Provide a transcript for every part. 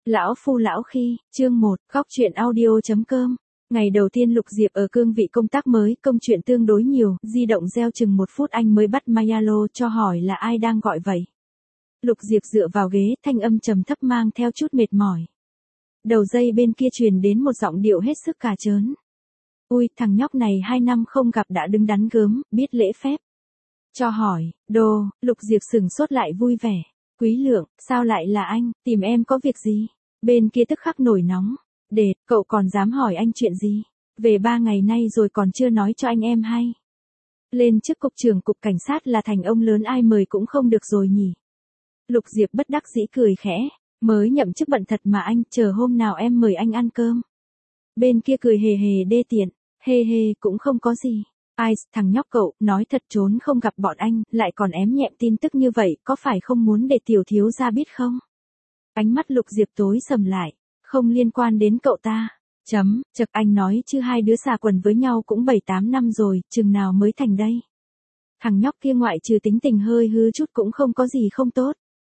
Lão phu lão khi, chương 1, góc chuyện audio.com. Ngày đầu tiên Lục Diệp ở cương vị công tác mới, công chuyện tương đối nhiều, di động reo chừng 1 phút anh mới bắt máy alo cho hỏi là ai đang gọi vậy. Lục Diệp dựa vào ghế, thanh âm trầm thấp mang theo chút mệt mỏi. Đầu dây bên kia truyền đến một giọng điệu hết sức cà chớn. Ui, thằng nhóc này 2 năm không gặp đã đứng đắn gớm, biết lễ phép. Cho hỏi, đồ, Lục Diệp sửng sốt lại vui vẻ. Quý Lượng, sao lại là anh, tìm em có việc gì? Bên kia tức khắc nổi nóng. Đệt, cậu còn dám hỏi anh chuyện gì? Về 3 ngày nay rồi còn chưa nói cho anh em hay. Lên chức cục trưởng cục cảnh sát là thành ông lớn ai mời cũng không được rồi nhỉ. Lục Diệp bất đắc dĩ cười khẽ. Mới nhậm chức bận thật mà anh, chờ hôm nào em mời anh ăn cơm. Bên kia cười hề hề đê tiện. Hê hê, cũng không có gì. Ai, thằng nhóc cậu, nói thật trốn không gặp bọn anh, lại còn ém nhẹm tin tức như vậy, có phải không muốn để tiểu thiếu gia biết không? Ánh mắt Lục Diệp tối sầm lại, không liên quan đến cậu ta. Chật anh nói chứ hai đứa xà quần với nhau cũng 7-8 năm rồi, chừng nào mới thành đây. Thằng nhóc kia ngoại trừ tính tình hơi hư chút cũng không có gì không tốt.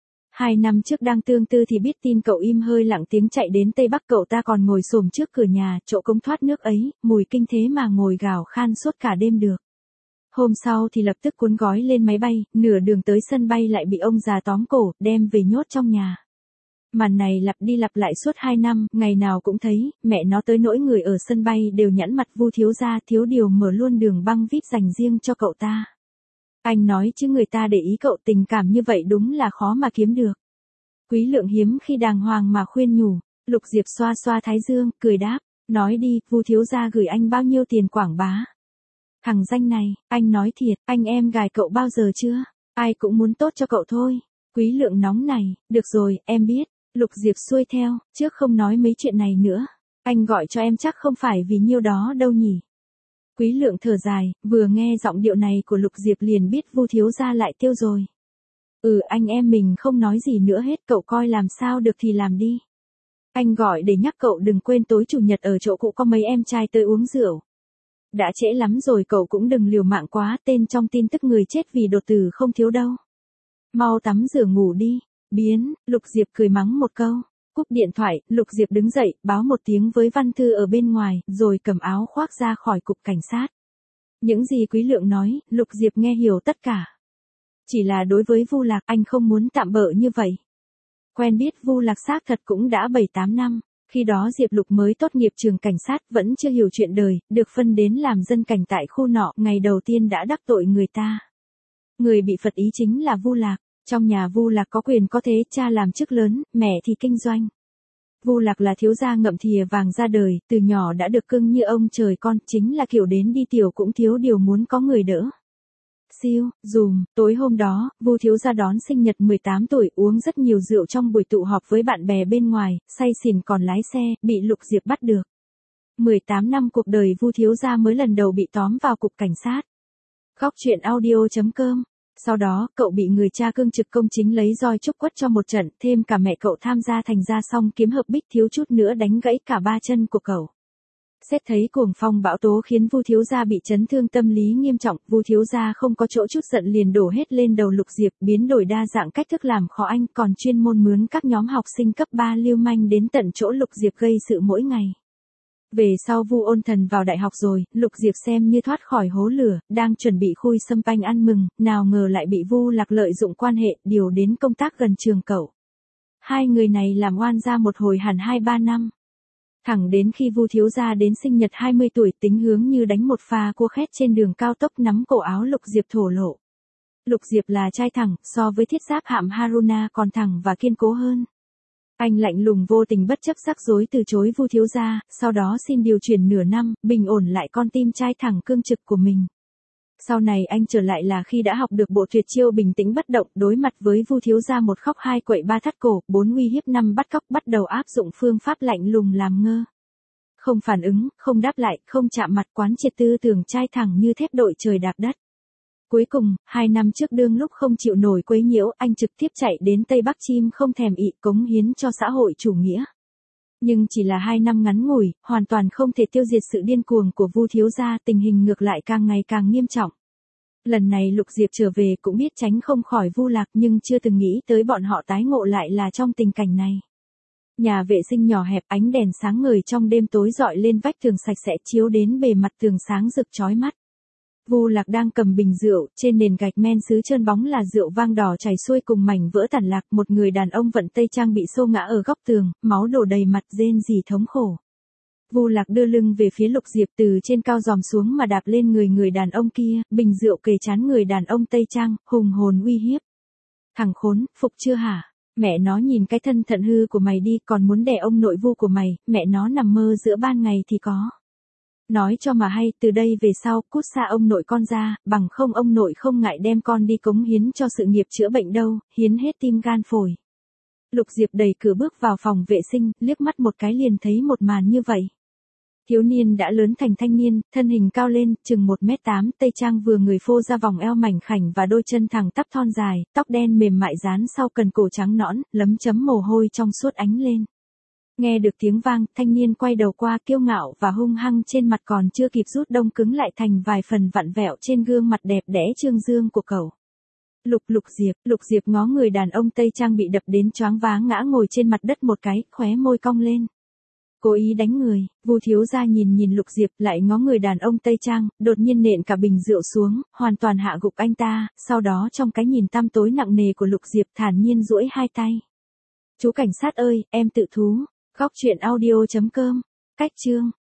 2 năm trước đang tương tư thì biết tin cậu im hơi lặng tiếng chạy đến Tây Bắc, cậu ta còn ngồi xổm trước cửa nhà, chỗ cống thoát nước ấy, mùi kinh thế mà ngồi gào khan suốt cả đêm được. Hôm sau thì lập tức cuốn gói lên máy bay, nửa đường tới sân bay lại bị ông già tóm cổ, đem về nhốt trong nhà. Màn này lặp đi lặp lại suốt 2 năm, ngày nào cũng thấy, mẹ nó tới nỗi người ở sân bay đều nhẵn mặt Vu thiếu gia, thiếu điều mở luôn đường băng VIP dành riêng cho cậu ta. Anh nói chứ người ta để ý cậu, tình cảm như vậy đúng là khó mà kiếm được. Quý Lượng hiếm khi đàng hoàng mà khuyên nhủ. Lục Diệp xoa xoa thái dương, cười đáp, nói đi, Vu thiếu gia gửi anh bao nhiêu tiền quảng bá? Thằng danh này, anh nói thiệt, anh em gài cậu bao giờ chưa? Ai cũng muốn tốt cho cậu thôi. Quý Lượng nóng này, được rồi, em biết. Lục Diệp xuôi theo, trước không nói mấy chuyện này nữa. Anh gọi cho em chắc không phải vì nhiêu đó đâu nhỉ. Quý Lượng thở dài, vừa nghe giọng điệu này của Lục Diệp liền biết Vu thiếu gia lại tiêu rồi. Anh em mình không nói gì nữa hết, cậu coi làm sao được thì làm đi. Anh gọi để nhắc cậu đừng quên tối chủ nhật ở chỗ cũ có mấy em trai tới uống rượu. Đã trễ lắm rồi, cậu cũng đừng liều mạng quá, tên trong tin tức người chết vì đột tử không thiếu đâu. Mau tắm rửa ngủ đi. Biến, Lục Diệp cười mắng một câu. Cúp điện thoại, Lục Diệp đứng dậy, báo một tiếng với Văn Thư ở bên ngoài, rồi cầm áo khoác ra khỏi cục cảnh sát. Những gì Quý Lượng nói, Lục Diệp nghe hiểu tất cả. Chỉ là đối với Vu Lạc, anh không muốn tạm bợ như vậy. Quen biết Vu Lạc xác thật cũng đã 7-8 năm, khi đó Diệp Lục mới tốt nghiệp trường cảnh sát, vẫn chưa hiểu chuyện đời, được phân đến làm dân cảnh tại khu nọ, ngày đầu tiên đã đắc tội người ta. Người bị phật ý chính là Vu Lạc. Trong nhà Vu Lạc có quyền có thế, cha làm chức lớn, mẹ thì kinh doanh. Vu Lạc là thiếu gia ngậm thìa vàng ra đời, từ nhỏ đã được cưng như ông trời con, chính là kiểu đến đi tiểu cũng thiếu điều muốn có người đỡ. Tối hôm đó, Vu thiếu gia đón sinh nhật 18 tuổi, uống rất nhiều rượu trong buổi tụ họp với bạn bè bên ngoài, say xỉn còn lái xe, bị Lục Diệp bắt được. 18 năm cuộc đời Vu thiếu gia mới lần đầu bị tóm vào cục cảnh sát. Góc chuyện audio.com. Sau đó, cậu bị người cha cương trực công chính lấy roi trúc quất cho một trận, thêm cả mẹ cậu tham gia, thành ra xong kiếm hợp bích thiếu chút nữa đánh gãy cả 3 chân của cậu. Xét thấy cuồng phong bão tố khiến Vu thiếu gia bị chấn thương tâm lý nghiêm trọng, Vu thiếu gia không có chỗ chút giận liền đổ hết lên đầu Lục Diệp, biến đổi đa dạng cách thức làm khó anh, còn chuyên môn mướn các nhóm học sinh cấp 3 lưu manh đến tận chỗ Lục Diệp gây sự mỗi ngày. Về sau Vu ôn thần vào đại học rồi, Lục Diệp xem như thoát khỏi hố lửa, đang chuẩn bị khui sâm panh ăn mừng, nào ngờ lại bị Vu Lạc lợi dụng quan hệ, điều đến công tác gần trường cậu. Hai người này làm oan ra một hồi hẳn 2-3 năm. Thẳng đến khi Vu thiếu gia đến sinh nhật 20 tuổi, tính hướng như đánh một pha cua khét trên đường cao tốc, nắm cổ áo Lục Diệp thổ lộ. Lục Diệp là trai thẳng, so với thiết giáp hạm Haruna còn thẳng và kiên cố hơn. Anh lạnh lùng vô tình bất chấp rắc rối từ chối Vu thiếu gia, sau đó xin điều chuyển nửa năm, bình ổn lại con tim trai thẳng cương trực của mình. Sau này anh trở lại là khi đã học được bộ tuyệt chiêu bình tĩnh bất động, đối mặt với Vu thiếu gia 1 khóc 2 quậy 3 thắt cổ, 4 uy hiếp 5 bắt cóc, bắt đầu áp dụng phương pháp lạnh lùng làm ngơ. Không phản ứng, không đáp lại, không chạm mặt, quán triệt tư tưởng trai thẳng như thép đội trời đạp đất. Cuối cùng, 2 năm trước đương lúc không chịu nổi quấy nhiễu, anh trực tiếp chạy đến Tây Bắc chim không thèm ị, cống hiến cho xã hội chủ nghĩa. Nhưng chỉ là 2 năm ngắn ngủi, hoàn toàn không thể tiêu diệt sự điên cuồng của Vu thiếu gia, tình hình ngược lại càng ngày càng nghiêm trọng. Lần này Lục Diệp trở về cũng biết tránh không khỏi Vu Lạc, nhưng chưa từng nghĩ tới bọn họ tái ngộ lại là trong tình cảnh này. Nhà vệ sinh nhỏ hẹp, ánh đèn sáng ngời trong đêm tối dọi lên vách tường sạch sẽ chiếu đến bề mặt tường sáng rực chói mắt. Vu Lạc đang cầm bình rượu, trên nền gạch men sứ trơn bóng là rượu vang đỏ chảy xuôi cùng mảnh vỡ tản lạc, một người đàn ông vận tây trang bị xô ngã ở góc tường, máu đổ đầy mặt rên rỉ thống khổ. Vu Lạc đưa lưng về phía Lục Diệp, từ trên cao giòm xuống mà đạp lên người đàn ông kia, bình rượu kề trán người đàn ông tây trang, hùng hồn uy hiếp. Thằng khốn, phục chưa hả? Mẹ nó nhìn cái thân thận hư của mày đi, còn muốn đẻ ông nội Vu của mày, mẹ nó nằm mơ giữa ban ngày thì có. Nói cho mà hay, từ đây về sau, cút xa ông nội con ra, bằng không ông nội không ngại đem con đi cống hiến cho sự nghiệp chữa bệnh đâu, hiến hết tim gan phổi. Lục Diệp đẩy cửa bước vào phòng vệ sinh, liếc mắt một cái liền thấy một màn như vậy. Thiếu niên đã lớn thành thanh niên, thân hình cao lên, chừng 1m8, tây trang vừa người phô ra vòng eo mảnh khảnh và đôi chân thẳng tắp thon dài, tóc đen mềm mại dán sau cần cổ trắng nõn, lấm chấm mồ hôi trong suốt ánh lên. Nghe được tiếng vang, thanh niên quay đầu qua, kiêu ngạo và hung hăng trên mặt còn chưa kịp rút đông cứng lại thành vài phần vặn vẹo trên gương mặt đẹp đẽ trương dương của cậu. Lục Diệp ngó người đàn ông tây trang bị đập đến choáng váng ngã ngồi trên mặt đất một cái, khóe môi cong lên. Cố ý đánh người. Vu thiếu gia nhìn Lục Diệp, lại ngó người đàn ông tây trang, đột nhiên nện cả bình rượu xuống, hoàn toàn hạ gục anh ta, sau đó trong cái nhìn tăm tối nặng nề của Lục Diệp thản nhiên duỗi hai tay. Chú cảnh sát ơi, em tự thú. Góc truyện audio.com. Cách chương